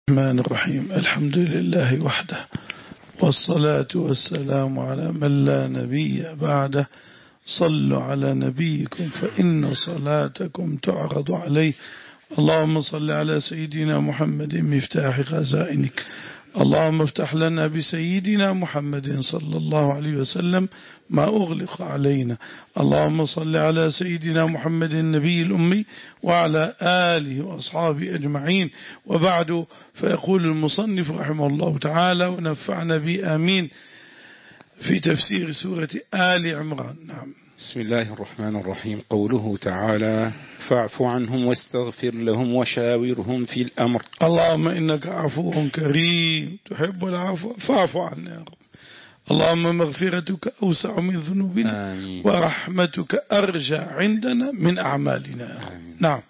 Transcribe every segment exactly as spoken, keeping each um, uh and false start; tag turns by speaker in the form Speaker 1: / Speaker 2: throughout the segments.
Speaker 1: الرحمن الرحيم. الحمد لله وحده، والصلاة والسلام على من لا نبي بعده. صلوا على نبيكم فإن صلاتكم تعرض عليه. اللهم صل على سيدنا محمد مفتاح خزائنك. اللهم افتح لنا بسيدنا محمد صلى الله عليه وسلم ما أغلق علينا. اللهم صل على سيدنا محمد النبي الأمي وعلى آله وأصحابه أجمعين. وبعد، فيقول المصنف رحمه الله تعالى ونفعنا به آمين في تفسير سورة آل عمران. نعم.
Speaker 2: بسم الله الرحمن الرحيم. قوله تعالى: فاعف عنهم واستغفر لهم وشاورهم في الأمر.
Speaker 1: اللهم إنك عفو كريم تحب العفو فاعف عنا يا رب. اللهم مغفرتك أوسع من ذنوبنا آمين. ورحمتك أرجى عندنا من أعمالنا آمين. نعم.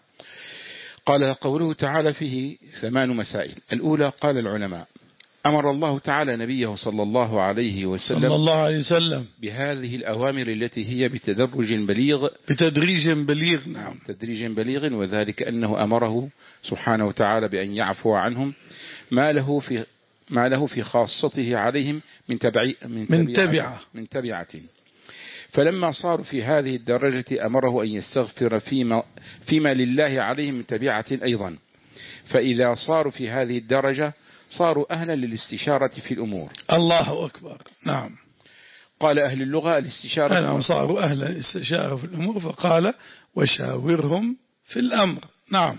Speaker 2: قال قوله تعالى فيه ثمان مسائل. الأولى، قال العلماء: أمر الله تعالى نبيه صلى الله عليه وسلم
Speaker 1: صلى الله عليه وسلم
Speaker 2: بهذه الأوامر التي هي بتدرج بليغ
Speaker 1: بتدريج بليغ. نعم.
Speaker 2: تدريج بليغ، وذلك أنه أمره سبحانه وتعالى بأن يعفو عنهم ما له في ما له في خاصته عليهم من تبعي من,
Speaker 1: من تبعة
Speaker 2: من تبعة. فلما صاروا في هذه الدرجة أمره أن يستغفر فيما فيما لله عليهم من تبعة أيضا. فإذا صاروا في هذه الدرجة صاروا أهلا للاستشارة في الأمور.
Speaker 1: الله أكبر. نعم.
Speaker 2: قال أهل اللغة الاستشارة
Speaker 1: نعم، صاروا أهلا للاستشارة في الأمور، فقال وشاورهم في الأمر. نعم.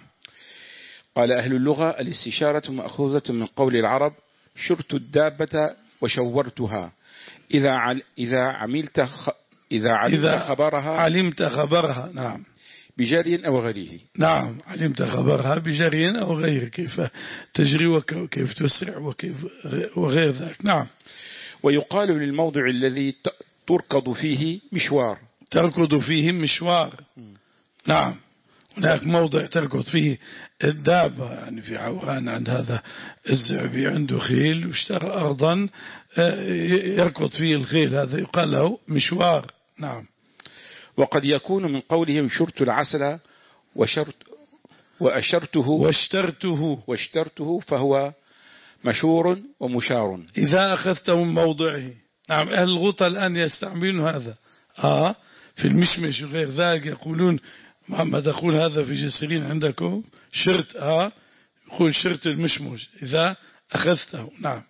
Speaker 2: قال أهل اللغة الاستشارة مأخوذة من قول العرب: شرت الدابة وشورتها. إذا عل إذا عملت خ إذا علمت
Speaker 1: إذا
Speaker 2: خبرها
Speaker 1: علمت خبرها. نعم.
Speaker 2: بجري أو غيره.
Speaker 1: نعم، علمت خبرها بجري أو غيره، كيف تجري وكيف تسرع وكيف وغير ذلك. نعم.
Speaker 2: ويقال للموضع الذي تركض فيه مشوار.
Speaker 1: تركض فيه مشوار. نعم. هناك موضع تركض فيه الدابة، يعني في عوان عند هذا الزعبي عنده خيل واشترى أرضا يركض فيه الخيل، هذا يقال له مشوار. نعم.
Speaker 2: وقد يكون من قولهم شرت العسل وشرت وأشرته
Speaker 1: واشترته
Speaker 2: واشترته فهو مشور ومشار
Speaker 1: إذا أخذته من موضعه. نعم. أهل الغوطة الآن يستعملون هذا آه في المشمش وغير ذلك، يقولون محمد يقول هذا في جسرين عندكم شرت آه يقول شرت المشمش إذا أخذته. نعم.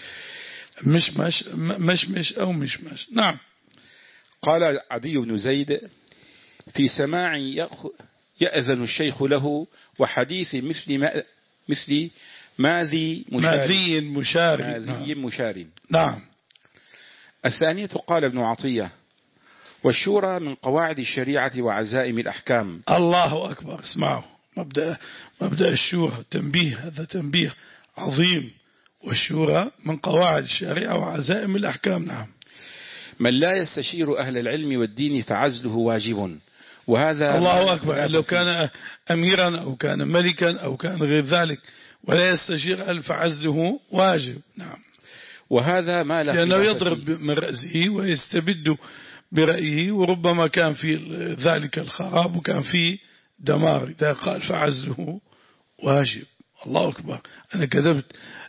Speaker 1: مشمش مشمش أو مشمش. نعم.
Speaker 2: قال عدي بن زيد: في سماع يأذن الشيخ له وحديث مثل ما مثل ماذي مشار
Speaker 1: ماذي مشار
Speaker 2: ماذي مشار.
Speaker 1: نعم.
Speaker 2: الثانية، قال ابن عطية: والشورى من قواعد الشريعة وعزائم الأحكام.
Speaker 1: الله أكبر. اسمعوا مبدأ مبدأ الشورى، تنبيه، هذا تنبيه عظيم. والشورى من قواعد الشريعة وعزائم الأحكام. نعم.
Speaker 2: من لا يستشير أهل العلم والدين فعزله واجب. وهذا
Speaker 1: الله أكبر. لو كان أميرا أو كان ملكا أو كان غير ذلك ولا يستشير أهل فعزله واجب. نعم.
Speaker 2: وهذا ما لا
Speaker 1: لأنه يضرب من رأسه ويستبد برأيه، وربما كان في ذلك الخراب وكان في دمار إذا قال فعزله واجب. الله أكبر. أنا كتبت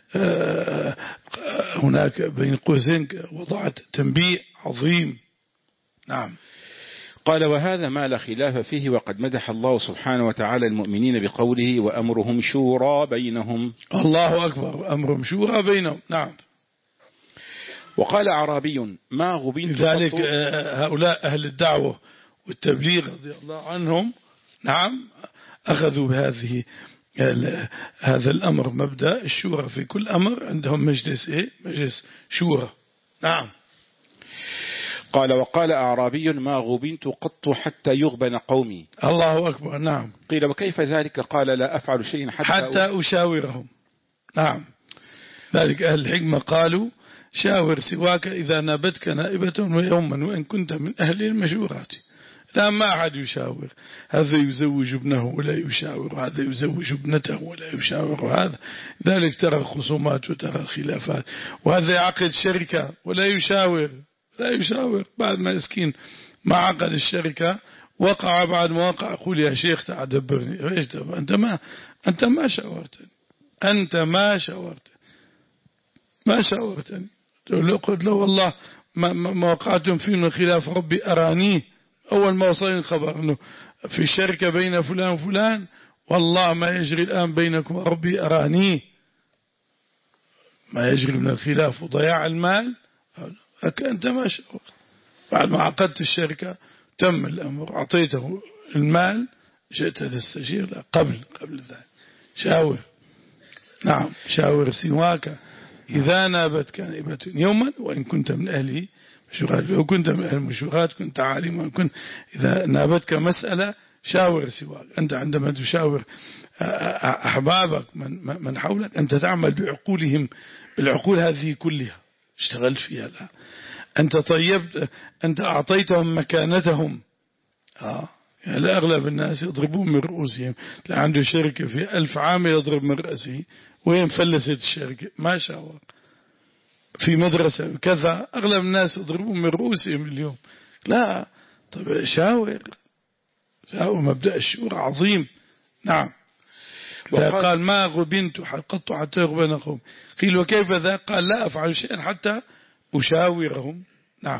Speaker 1: هناك بين قوسين وضعت تنبيه عظيم. نعم.
Speaker 2: قال: وهذا ما لا خلاف فيه، وقد مدح الله سبحانه وتعالى المؤمنين بقوله: وأمرهم شورى بينهم.
Speaker 1: الله أكبر. أمرهم شورى بينهم. نعم.
Speaker 2: وقال أعرابي: ما غبنت
Speaker 1: لذلك هؤلاء أهل الدعوة والتبليغ رضي الله عنهم نعم أخذوا بهذه هذا الأمر، مبدأ الشورى في كل أمر عندهم مجلس إيه؟ مجلس شورى. نعم.
Speaker 2: قال: وقال أعرابي: ما غبنت قط حتى يغبن قومي.
Speaker 1: الله أكبر. نعم.
Speaker 2: قيل: وكيف ذلك؟ قال: لا أفعل شيئا حتى,
Speaker 1: حتى أشاورهم. نعم. ذلك أهل الحكمة قالوا: شاور سواك إذا نابتك نائبة ويوما وإن كنت من أهل المشورات. لا، ما أحد يشاور. هذا يزوج ابنه ولا يشاور، هذا يزوج ابنته ولا يشاور هذا. ذلك ترى الخصومات وترى الخلافات. وهذا يعقد شركة ولا يشاور، لا يشاور. بعد ما يسكين ما عقد الشركة وقع، بعد ما وقع يقول: يا شيخ تعال دبرني. أنت ما أنت ما شاورتني. أنت ما شاورت ما شاورتني. قلت له والله ما, ما وقعتم فيه خلاف ربي أرانيه. أول ما وصلني الخبر أنه في الشركة بين فلان وفلان والله ما يجري الآن بينكم ربي أرانيه، ما يجري من الخلاف وضياع المال. أنت ما شاورت. بعد ما عقدت الشركة تم الأمر، أعطيته المال، جئت تستشير. لا، قبل قبل ذلك شاور. نعم، شاور سواك إذا نابتك نائبة يوما وإن كنت من أهله مشوغات، لو كنت من أهل المشوغات كنت عالما، كنت إذا نابتك مسألة شاور سواك. أنت عندما تشاور أحبابك من, من حولك أنت تعمل بعقولهم، بالعقول هذه كلها اشتغلت فيها. لا، أنت طيبت، أنت أعطيتهم مكانتهم. آه. يعني أغلب الناس يضربون من رؤوسهم. لا، عنده شركة في ألف عام يضرب من رأسه. وين فلست الشركة؟ ما شاور. في مدرسة كذا أغلب الناس يضربون من رؤوسهم اليوم. لا، طيب شاور. شاور، مبدأ الشورى عظيم. نعم. قال ما غبنت قط حتى يغبن قوم. قيل وكيف ذا؟ قال لا أفعل شيئا حتى أشاورهم. نعم.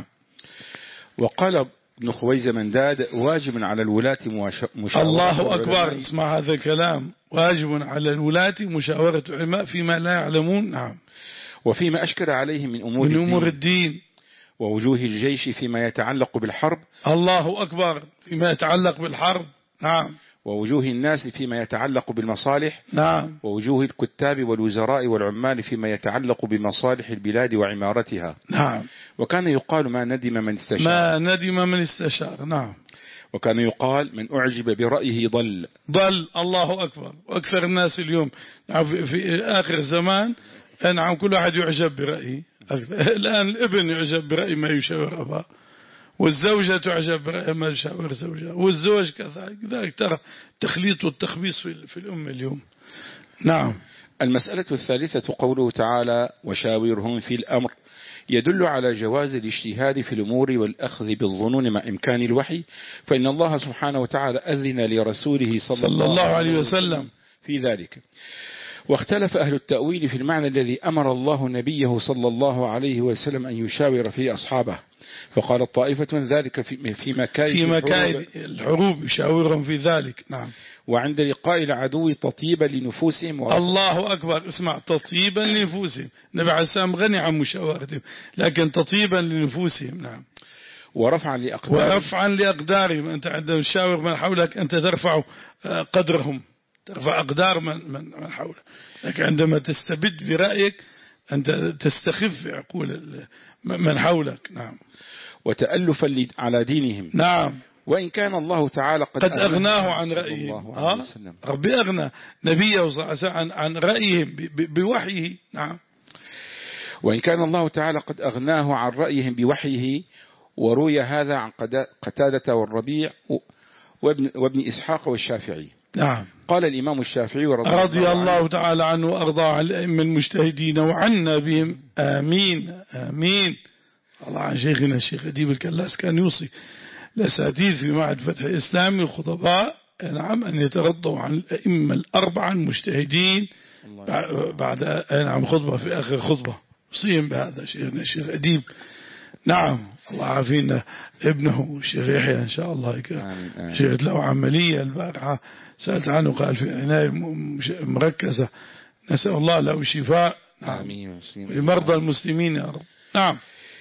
Speaker 2: وقال ابن خويز منداد واجب على الولاة مشاورة
Speaker 1: الله أكبر. اسمع هذا الكلام، واجب على الولاة مشاورة العلماء فيما لا يعلمون. نعم.
Speaker 2: وفيما أشكل عليهم من أمور,
Speaker 1: من أمور
Speaker 2: الدين,
Speaker 1: الدين
Speaker 2: ووجوه الجيش فيما يتعلق بالحرب.
Speaker 1: الله أكبر. فيما يتعلق بالحرب. نعم.
Speaker 2: ووجوه الناس فيما يتعلق بالمصالح.
Speaker 1: نعم.
Speaker 2: ووجوه الكتاب والوزراء والعمال فيما يتعلق بمصالح البلاد وعمارتها.
Speaker 1: نعم.
Speaker 2: وكان يقال ما ندم من استشار.
Speaker 1: ما ندم من استشار. نعم.
Speaker 2: وكان يقال من أعجب برأيه ضل.
Speaker 1: ضل. الله أكبر. وأكثر الناس اليوم في آخر زمان نعم كل واحد يعجب برأيه. الآن الابن يعجب برأي ما يشاور أباه، والزوجة تعجب برأي ما يشاور زوجها، والزوج كذلك. ترى التخليط والتخبيص في الأمة اليوم. نعم.
Speaker 2: المسألة الثالثة قوله تعالى وشاورهم في الأمر، يدل على جواز الاجتهاد في الأمور والأخذ بالظنون مع إمكان الوحي، فإن الله سبحانه وتعالى أذن لرسوله صلى, صلى الله عليه وسلم في ذلك. واختلف أهل التأويل في المعنى الذي أمر الله نبيه صلى الله عليه وسلم أن يشاور فيه أصحابه، فقال الطائفة ذلك في, في مكايد
Speaker 1: في مكايد الحروب يشاورهم في ذلك. نعم.
Speaker 2: وعند لقاء العدو تطيبا لنفوسهم.
Speaker 1: الله أكبر. اسمع، تطيبا لنفوسهم. النبي عليه السلام غني عن مشاورتهم، لكن تطيبا لنفوسهم. نعم.
Speaker 2: ورفعا لأقدارهم.
Speaker 1: ورفعا لأقدارهم. أنت عندما تشاور من حولك أنت ترفع قدرهم، ترفع أقدار من, من, من حولك. لكن عندما تستبد برأيك أنت تستخف عقول من حولك. نعم.
Speaker 2: وتألفا على دينهم.
Speaker 1: نعم.
Speaker 2: وإن كان الله تعالى قد,
Speaker 1: قد أغناه عن رأيهم. ربي أغنى نبيه صلى الله عليه وسلم عن, عن رأيهم بوحيه. نعم.
Speaker 2: وإن كان الله تعالى قد أغناه عن رأيهم بوحيه، وروي هذا عن قتادة والربيع وابن, وابن إسحاق والشافعي.
Speaker 1: نعم.
Speaker 2: قال الإمام الشافعي رضي,
Speaker 1: رضي الله,
Speaker 2: الله
Speaker 1: عنه تعالى عنه وأرضى عن الأئمة المجتهدين وعنا بهم آمين آمين. الله عن شيخنا الشيخ أديب الكلاس كان يوصي الأساتذة في معهد فتح الإسلامي الخطباء نعم أن يترضوا عن الأئمة الأربعة المجتهدين بعد نعم خطبة في آخر خطبة وصيهم بهذا شيخنا الشيخ أديب. نعم. الله عافينا ابنه الشيخ يحيى إن شاء الله. شيخ له عملية البارحة سألت عنه قال في عناية مركزة، نسأل الله له الشفاء.
Speaker 2: آمين.
Speaker 1: لمرضى المسلمين يا رب. نعم.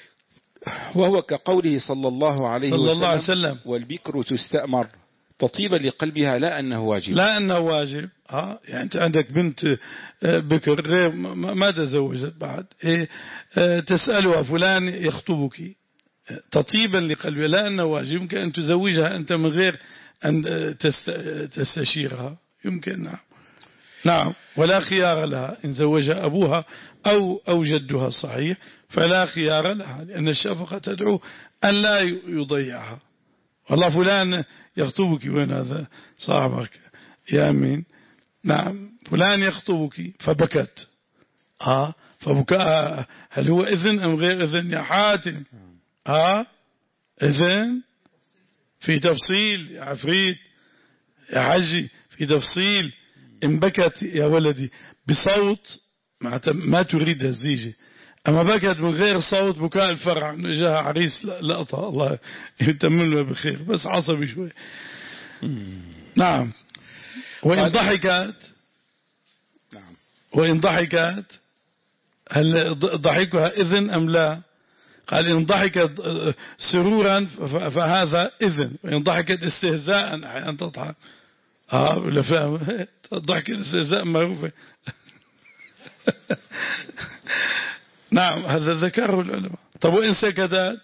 Speaker 2: وهو كقوله صلى الله عليه
Speaker 1: صلى
Speaker 2: وسلم,
Speaker 1: الله عليه وسلم
Speaker 2: والبكر تستأمر تطيبا لقلبها لا أنه واجب.
Speaker 1: لا أنه واجب. ها يعني أنت عندك بنت بكر غير ما تزوجت بعد إيه تسألها فلان يخطبك تطيبا لقلبها لا أنه واجب. يمكن أن تزوجها أنت من غير أن تستشيرها. يمكن. نعم. نعم. ولا خيار لها إن زوجها أبوها أو أو جدها صحيح فلا خيار لها، لأن الشفقة تدعو أن لا يضيعها. والله فلان يخطبك. وين هذا صاحبك يا أمين؟ نعم. فلان يخطبك فبكت. آه فبكاء هل هو إذن أم غير إذن يا حاتم؟ آه إذن في تفصيل يا عفريت يا حجي، في تفصيل. إن بكت يا ولدي بصوت ما تريد الزيجة، أما بكت من غير صوت بكاء الفرع إنه جاها عريس لقطة الله يتمم له بخير، بس عصبي شوي. نعم. وإن ضحكت
Speaker 2: نعم
Speaker 1: وإن ضحكت هل ضحكها إذن أم لا؟ قال إن ضحكت سرورا فهذا إذن، وإن ضحكت استهزاء أحيانا تضحك. آه ولا فاهم ضحك الاستهزاء معروفة. نعم هذا ذكره العلماء. طب وإن سكتت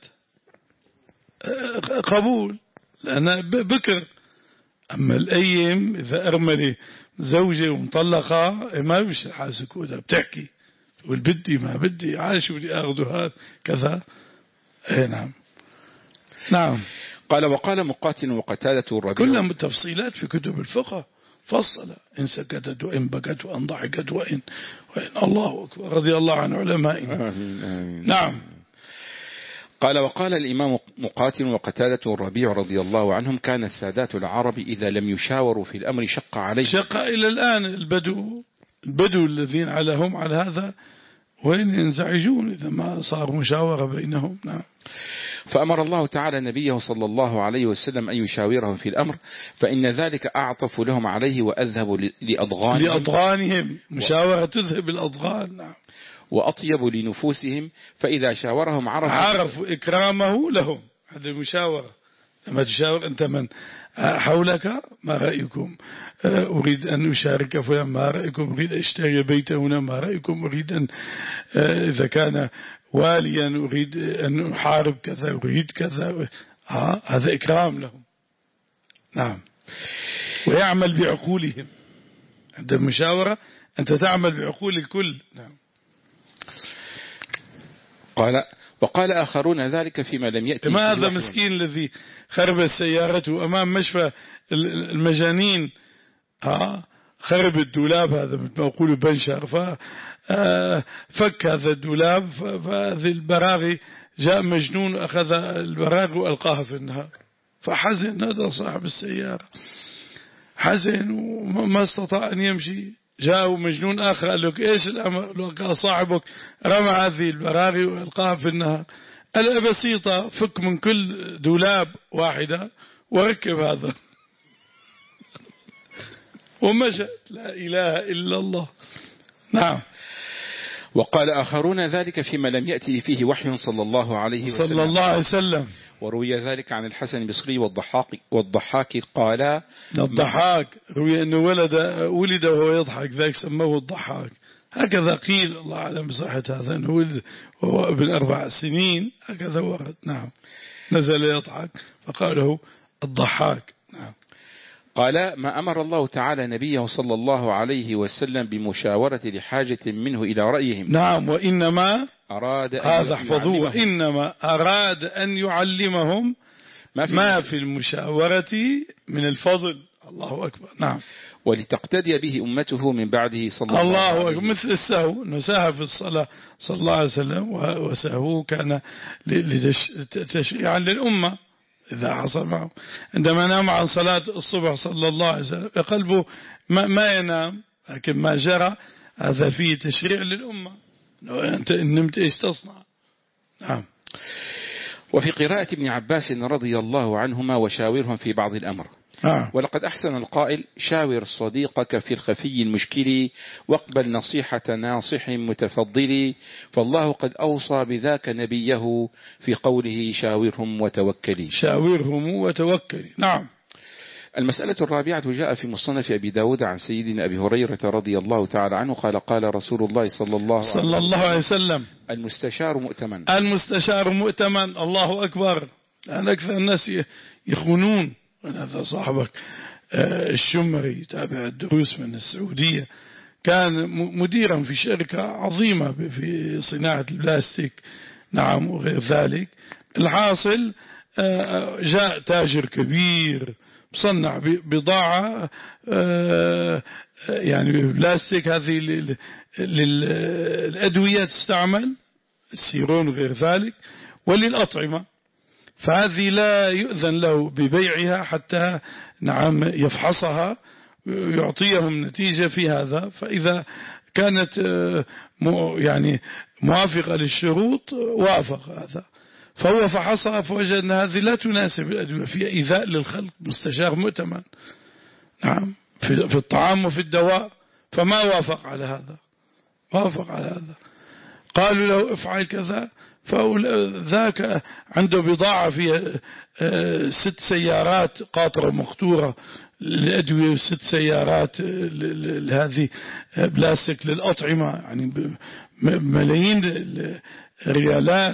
Speaker 1: قبول لأنها بكر. أما الأيم إذا أرملي زوجة ومطلقة ما بيش حاسكوها بتحكي والبدي ما بدي عايش ودي أخذ هذا كذا. اي نعم. نعم.
Speaker 2: قال وقال مقاتل وقتادة الربيع
Speaker 1: كلها تفصيلات في كتب الفقه فصل إن سكتت وإن بكت وإن ضحكت وإن, وإن الله أكبر رضي الله عن علمائنا. نعم.
Speaker 2: قال وقال الإمام مقاتل وقتادة الربيع رضي الله عنهم كان السادات العرب إذا لم يشاوروا في الأمر شق عليه.
Speaker 1: شق إلى الآن البدو البدو الذين عليهم على هذا وين ينزعجون إذا ما صار مشاورة بينهم. نعم.
Speaker 2: فأمر الله تعالى نبيه صلى الله عليه وسلم أن يشاورهم في الأمر فإن ذلك أعطف لهم عليه وأذهب لأضغانهم
Speaker 1: لأضغانهم مشاورة تذهب الأضغان. نعم.
Speaker 2: وأطيب لنفوسهم فإذا شاورهم عرفوا
Speaker 1: عرفوا إكرامه لهم. هذه المشاورة لما تشاور أنت من حولك ما رأيكم أريد أن أشارك فلان ما رأيكم أريد أشتري بيت هنا ما رأيكم أريد أن إذا كان واليا أريد أن أحارب كذا أريد كذا. هذا إكرام لهم. نعم. ويعمل بعقولهم. عند المشاورة أنت تعمل بعقول الكل. نعم.
Speaker 2: قال وقال آخرون ذلك فيما لم يأتي.
Speaker 1: ما هذا مسكين الذي خرب سيارته أمام مشفى المجانين ها خرب الدولاب هذا مثل ما يقولوا بنشر ففك هذا الدولاب فهذه البراغي جاء مجنون أخذ البراغي وألقاها في النهر فحزن هذا صاحب السيارة حزن وما استطاع أن يمشي. جاءه مجنون آخر قال لك إيش الأمر؟ قال صاحبك رمى هذه البراغي وألقاها في النهر. قال بسيطة فك من كل دولاب واحدة وركب هذا ومشى. لا إله إلا الله. نعم.
Speaker 2: وقال آخرون ذلك فيما لم يأتي فيه وحي صلى الله عليه وسلم
Speaker 1: صلى الله عليه وسلم.
Speaker 2: وروي ذلك عن الحسن البصري والضحاك والضحاك قال
Speaker 1: الضحاك روي أنه ولد ولد وهو يضحك ذلك سموه الضحاك. هكذا قيل الله أعلم بصحة هذا أنه ولد وهو ابن أربع سنين هكذا ورد. نعم. نزل يضحك فقاله الضحاك. نعم.
Speaker 2: قال ما أمر الله تعالى نبيه صلى الله عليه وسلم بمشاورة لحاجة منه إلى رأيهم.
Speaker 1: نعم. وإنما
Speaker 2: أراد أن
Speaker 1: هذا احفظوه وإنما أراد أن يعلمهم ما في, ما في المشاورة من الفضل. الله أكبر. نعم.
Speaker 2: ولتقتدي به أمته من بعده صلى الله, الله عليه وسلم. الله أكبر.
Speaker 1: مثل السهو أنه سهى في الصلاة صلى الله عليه وسلم وسهو كان تشريعا للأمة إذا حصل معه عندما نام عن صلاة الصبح صلى الله عليه وسلم قلبه ما, ما ينام لكن ما جرى هذا فيه تشريع للأمة. أنت إن نمت إيش تصنع. نعم.
Speaker 2: وفي قراءة ابن عباس رضي الله عنهما وشاورهم في بعض الأمر.
Speaker 1: نعم.
Speaker 2: ولقد أحسن القائل شاور صديقك في الخفي المشكل واقبل نصيحة ناصح متفضل فالله قد أوصى بذاك نبيه في قوله شاورهم وتوكلي.
Speaker 1: شاورهم وتوكلي. نعم.
Speaker 2: المسألة الرابعة جاء في مصنف أبي داود عن سيدنا أبي هريرة رضي الله تعالى عنه قال قال رسول الله صلى الله,
Speaker 1: صلى الله عليه وسلم
Speaker 2: المستشار مؤتمن.
Speaker 1: المستشار مؤتمن. الله أكبر. لأن أكثر الناس يخونون. هذا صاحبك الشمري تابع الدروس من السعودية كان مديرا في شركة عظيمة في صناعة البلاستيك. نعم. وغير ذلك الحاصل جاء تاجر كبير بصنع بضاعة يعني بلاستيك هذه للأدوية تستعمل السيرون وغير ذلك وللأطعمة فهذه لا يؤذن له ببيعها حتى نعم يفحصها يعطيهم نتيجة في هذا. فإذا كانت يعني موافقة للشروط وافق هذا، فهو فحصها فوجد أن هذه لا تناسب الأدوية، فيها إيذاء للخلق، مستشار مؤتمن نعم في الطعام وفي الدواء، فما وافق على هذا، وافق على هذا. قالوا له افعل كذا، فذاك عنده بضاعة فيها ست سيارات قاطرة مقطورة للأدوية وست سيارات لهذه بلاستيك للأطعمة، يعني ملايين ريالات.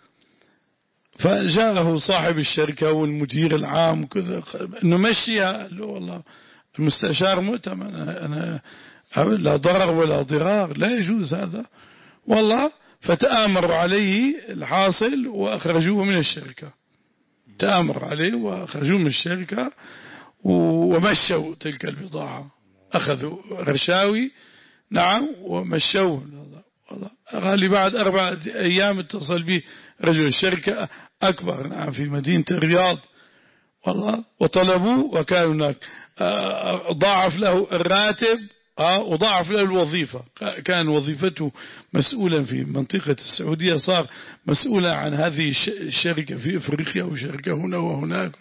Speaker 1: فجاءه صاحب الشركة والمدير العام كذا انه مشيها، قال له والله المستشار مؤتمن، أنا لا ضرر ولا ضرار، لا يجوز هذا والله. فتآمر عليه الحاصل وأخرجوه من الشركة، تآمر عليه وأخرجوه من الشركة ومشوا تلك البضاعة، أخذوا رشاوي نعم ومشوه. والله قال لي بعد أربعة أيام اتصل بي رجل الشركة أكبر نعم في مدينة الرياض والله، وطلبوه، وكان هناك ضاعف له الراتب وضاعف له الوظيفة، كان وظيفته مسؤولا في منطقة السعودية، صار مسؤولا عن هذه الشركة في أفريقيا وشركة هنا وهناك.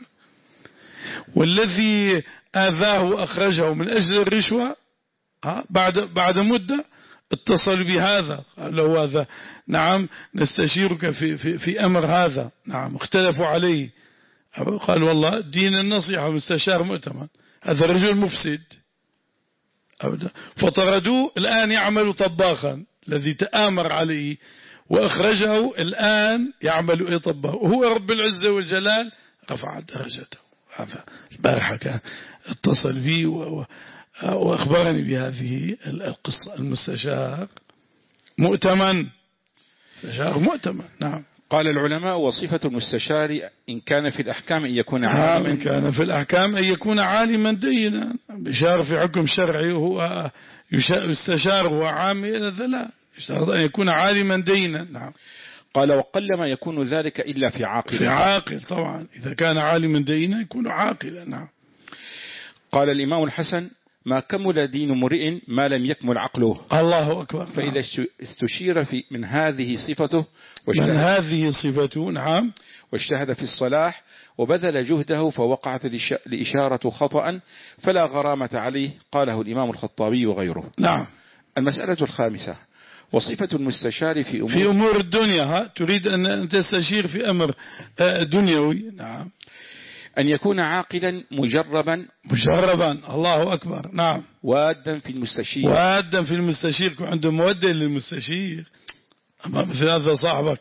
Speaker 1: والذي آذاه وأخرجه من أجل الرشوة بعد بعد مدة اتصل بهذا، قال له هذا نعم نستشيرك في, في, في أمر هذا، نعم اختلفوا عليه، قال والله دين النصيحة مستشار مؤتمن، هذا رجل مفسد أبدا. فطردوه، الآن يعمل طباخا، الذي تآمر عليه وأخرجه الآن يعمل إيه طباخ، وهو رب العزة والجلال رفع درجته. هذا البارحة كان اتصل بي وأخبرني بهذه القصة. المستشار مؤتمن، مستشار مؤتمن نعم.
Speaker 2: قال العلماء: وصفة المستشار إن كان في الأحكام أن يكون
Speaker 1: عالما، إن كان في الأحكام أن يكون عالما دينا، بشار في حكم شرعي وهو يستشار وهو عام، هذا لا، يشترط أن يكون عالما دينا نعم.
Speaker 2: قال: وقلما يكون ذلك إلا في عاقل.
Speaker 1: في عاقل طبعا، إذا كان عالما دينا يكون عاقلا نعم.
Speaker 2: قال الإمام الحسن: ما كمل دين امرئ ما لم يكمل عقله.
Speaker 1: الله أكبر.
Speaker 2: فإذا استشير في من هذه صفته
Speaker 1: من هذه صفته نعم
Speaker 2: واجتهد في الصلاح وبذل جهده فوقعت الإشارة خطأ فلا غرامة عليه. قاله الإمام الخطابي وغيره.
Speaker 1: نعم.
Speaker 2: المسألة الخامسة: وصفة المستشار في أمور,
Speaker 1: في أمور الدنيا. ها تريد أن تستشير في أمر دنيوي نعم.
Speaker 2: أن يكون عاقلا مجربا
Speaker 1: مجربا الله أكبر نعم.
Speaker 2: وادا في المستشير
Speaker 1: وادا في المستشير، يكون عنده مودة للمستشير. أما مثل هذا صاحبك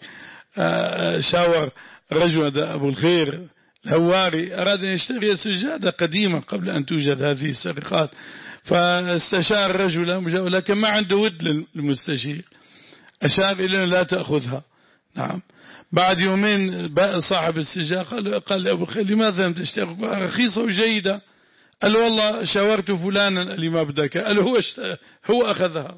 Speaker 1: شاور رجل أبو الخير الهواري أراد أن يشتري سجادة قديمة قبل أن توجد هذه السرقات، فاستشار رجلا لكن ما عنده ود للمستشير، أشار إليه لا تأخذها نعم. بعد يومين صاحب السجادة قال قال لأبو الخير لماذا لم تشتري؟ رخيصة وجيدة. قال له والله شاورت فلانا اللي ما بدك، قال له هو هو أخذها.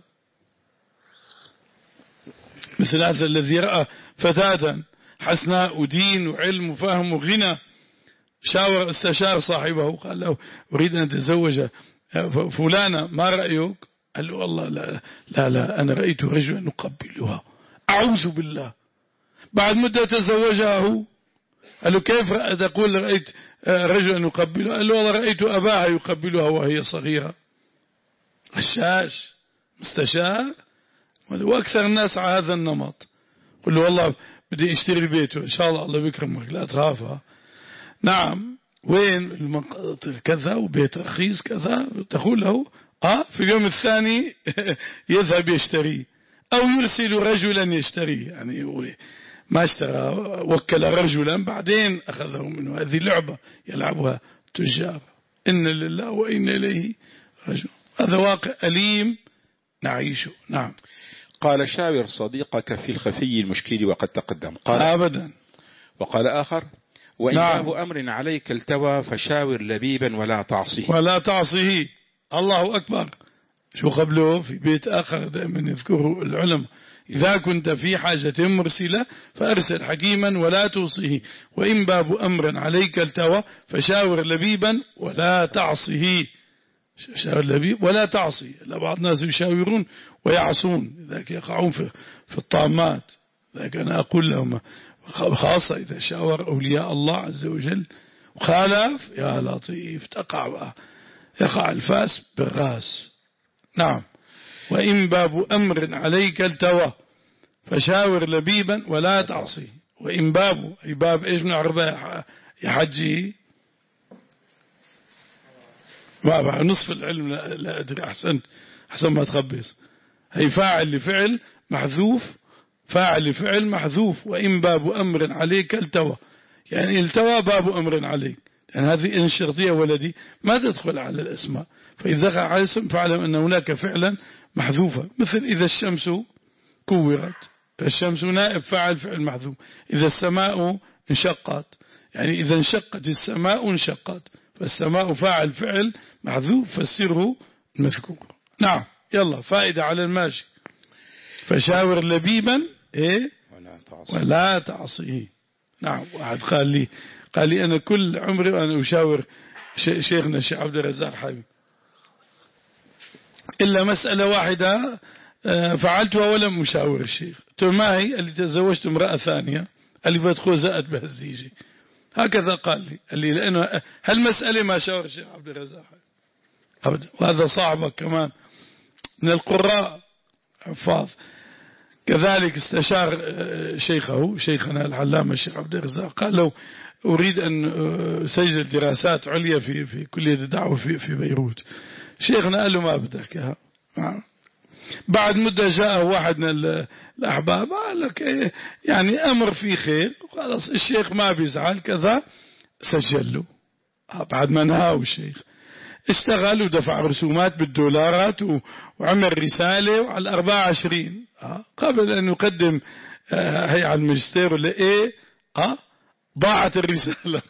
Speaker 1: مثل هذا الذي رأى فتاة حسناء ودين وعلم وفهم وغنى، شاور استشار صاحبه قال له أريد أن أتزوج فلانة، ما رأيك؟ قال له والله لا لا, لا أنا رأيت رجلا نقبلها، أعوذ بالله. بعد مدة تزوجها هو. قال له كيف تقول رأيت رجلا يقبلها؟ قال له والله رأيت أباها يقبلها وهي صغيرة. غشاش مستشار. وأكثر الناس على هذا النمط. قل له والله بدي اشتري بيته إن شاء الله الله بيكرمك لا تخافها. نعم وين المنطقة كذا وبيت رخيص كذا، تقول له آه في اليوم الثاني يذهب يشتري أو يرسل رجلا يشتري، يعني ما اشترى وكل رجلا بعدين أخذه منه. هذه لعبة يلعبها تجار. إن لله وإن إليه راجعون. هذا واقع أليم نعيشه. نعم.
Speaker 2: قال شاور صديقك في الخفي المشكل وقد تقدم. قال
Speaker 1: أبدا.
Speaker 2: وقال آخر: وإن
Speaker 1: نعم.
Speaker 2: باب أمر عليك التوى فشاور لبيبا ولا تعصيه.
Speaker 1: ولا تعصيه. الله أكبر. شو قبله في بيت آخر دائما يذكره العلماء: إذا كنت في حاجة مرسلة فأرسل حكيما ولا توصيه، وإن باب أمر عليك التوى فشاور لبيبا ولا تعصيه. شاور لبيب ولا تعصي. بعض الناس يشاورون ويعصون، ذاك يقعون في, في الطامات. ذاك أنا أقول لهم خاصة إذا شاور أولياء الله عز وجل وخالف، يا لطيف تقع بقى، يقع الفاس بالراس. نعم. وإن باب أمر عليك التوى فشاور لبيبا ولا تعصي. وإن باب، أي باب إيش نعرفه يا حجي؟ باب نصف العلم. لا, لا أدري. أحسنت، أحسن ما تخبص. هي فاعل لفعل محذوف، فاعل لفعل محذوف. وإن باب أمر عليك التوى، يعني التوى باب أمر عليك، لأن هذه إن شرطية ولدي ما تدخل على الأسماء. فإذا دخل على الاسم فاعلم أن هناك فعلا محذوفا، مثل إذا الشمس كورت، الشمس نائب فاعل فعل محذوف. إذا السماء انشقت، يعني إذا انشقت السماء انشقت، فالسماء فاعل فعل محذوف فسره المذكور. نعم. يلا فائدة على الماشي. فشاور لبيبا إيه ولا تعصيه. نعم. واحد قال لي قال لي أنا كل عمري وأنا أشاور شيخنا الشيخ عبد الرزاق حبيب، إلا مسألة واحدة فعلتها ولم أشاور الشيخ. ما هي؟ اللي تزوجت امرأة ثانية، اللي بدخل زائد بهالزيجي. هكذا قال لي قال لي لأنه هالمسألة ما شاور الشيخ عبد الرزاق أبدا. وهذا صاحبك كمان من القراء حفاظ، كذلك استشار شيخه شيخنا العلامة الشيخ عبد الرزاق، قال له أريد أن أسجل دراسات عليا في في كلية الدعوة في في بيروت. شيخنا قال له ما بدك. بعد مدة جاء واحد من الأحباب قال لك إيه يعني أمر فيه خير، خلاص الشيخ ما بيزعل كذا، سجل له. بعد ما نهاه الشيخ اشتغل ودفع رسومات بالدولارات وعمل رسالة وعلى الأربعة عشرين قبل أن يقدم هي على الماجستير ولا إيه اه ضاعت الرسالة.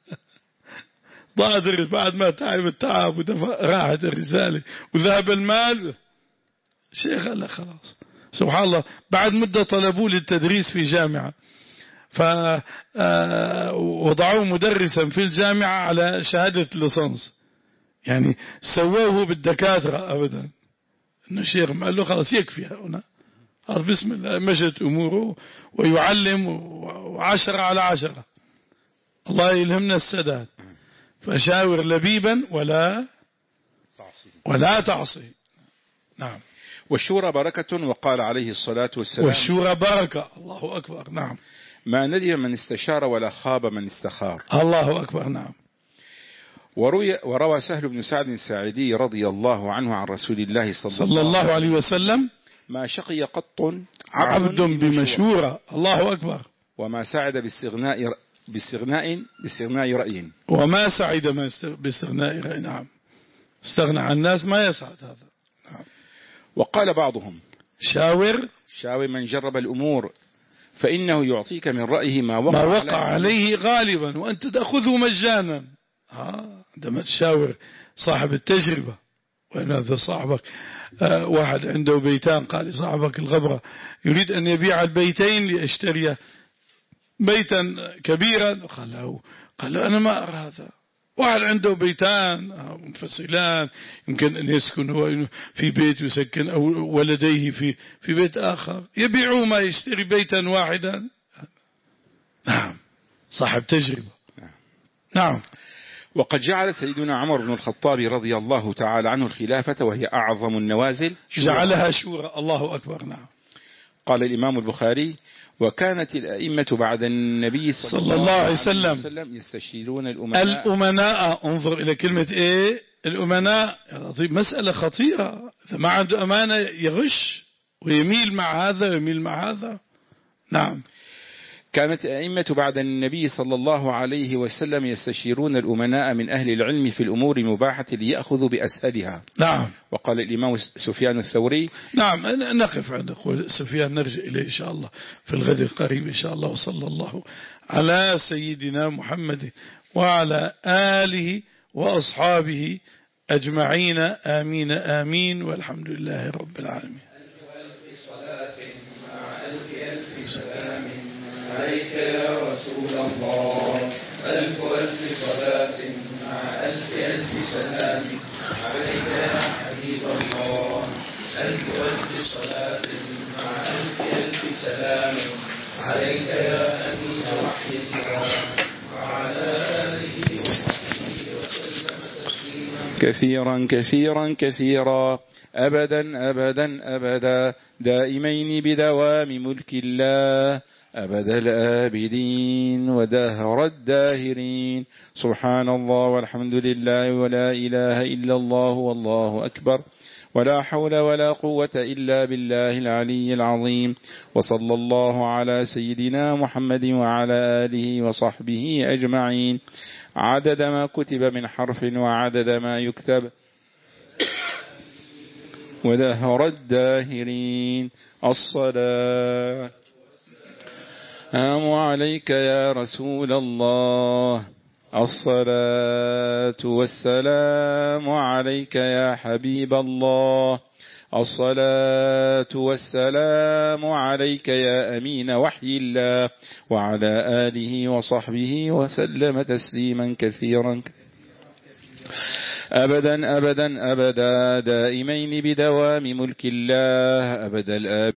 Speaker 1: ضاعت الرسالة بعد ما تعب التعب ودفع، راحت الرسالة وذهب المال. شيخ قال له خلاص. سبحان الله. بعد مدة طلبوه للتدريس في جامعة، فوضعوه مدرسا في الجامعة على شهادة الليسانس، يعني سووه بالدكاترة أبدا. إنه الشيخ قال له خلاص يكفي هنا، بسم الله مشت أموره ويعلم وعشرة على عشرة. الله يلهمنا السداد. فشاور لبيبا ولا ولا تعصي. نعم.
Speaker 2: والشورى بركة، وقال عليه الصلاة والسلام
Speaker 1: والشورى بركة. الله أكبر. نعم.
Speaker 2: ما ندم من استشار ولا خاب من استخار.
Speaker 1: الله أكبر. نعم.
Speaker 2: وروي وروى سهل بن سعد الساعدي رضي الله عنه عن رسول الله صلى,
Speaker 1: صلى الله عليه وسلم
Speaker 2: ما شقي قط
Speaker 1: عبد بمشورة. الله أكبر.
Speaker 2: وما سعد باستغناء باستغناء باستغناء رأي.
Speaker 1: وما سعد باستغناء رأي. نعم. استغنى عن الناس ما يسعد هذا. نعم.
Speaker 2: وقال بعضهم
Speaker 1: شاور
Speaker 2: شاور من جرب الأمور فإنه يعطيك من رأيه ما وقع,
Speaker 1: ما وقع عليه غالبا وأنت تأخذه مجانا. آه. عندما تشاور صاحب التجربة. وإن هذا صاحبك آه واحد عنده بيتان، قال صاحبك الغبرة يريد أن يبيع البيتين ليشتري بيتا كبيرا، قال له قال له أنا ما أرى هذا. واحد عنده بيتان منفصلان، يمكن أن يسكن هو في بيت ويسكن أو ولديه في في بيت آخر، يبيعه ما يشتري بيتا واحدا. نعم. صاحب تجربة. نعم.
Speaker 2: وقد جعل سيدنا عمر بن الخطاب رضي الله تعالى عنه الخلافة وهي أعظم النوازل
Speaker 1: جعلها شورى. الله أكبر. نعم.
Speaker 2: قال الإمام البخاري وكانت الأئمة بعد النبي صلى,
Speaker 1: صلى الله عليه وسلم,
Speaker 2: وسلم يستشيرون الأمناء.
Speaker 1: الأمناء. انظر إلى كلمة إيه الأمناء. مسألة خطيرة. إذا ما عنده أمانة يغش ويميل مع هذا ويميل مع هذا. نعم.
Speaker 2: كانت الأئمة بعد النبي صلى الله عليه وسلم يستشيرون الأمناء من أهل العلم في الأمور المباحة ليأخذوا بأسهلها.
Speaker 1: نعم.
Speaker 2: وقال الإمام سفيان الثوري.
Speaker 1: نعم. نقف عند قول سفيان، نرجع إليه إن شاء الله في الغد القريب إن شاء الله. وصلى الله على سيدنا محمد وعلى آله وأصحابه أجمعين. آمين آمين. والحمد لله رب العالمين.
Speaker 3: ألف ألف صلاة مع ألف ألف سلام
Speaker 2: عليك يا رسول الله. ألف ألف صلاة مع ألف ألف سلام عليك يا حبيب الله. ألف ألف صلاة مع ألف ألف سلام عليك يا أمين وحي الله وعلى آله وصحبه وسلم تسليما كثيرا كثيرا كثيرا أبدا أبدا أبدا دائمين بدوام ملك الله أبد الآبدين ودهر الداهرين. سبحان الله والحمد لله ولا إله إلا الله والله أكبر ولا حول ولا قوة إلا بالله العلي العظيم. وصلى الله على سيدنا محمد وعلى آله وصحبه أجمعين عدد ما كتب من حرف وعدد ما يكتب ودهر الداهرين. الصلاة السلام عليك يا رسول الله. الصلاة والسلام عليك يا حبيب الله. الصلاة والسلام عليك يا أمين وحي الله وعلى آله وصحبه وسلم تسليما كثيرا أبدا أبدا أبدا دائمين بدوام ملك الله أبد الآب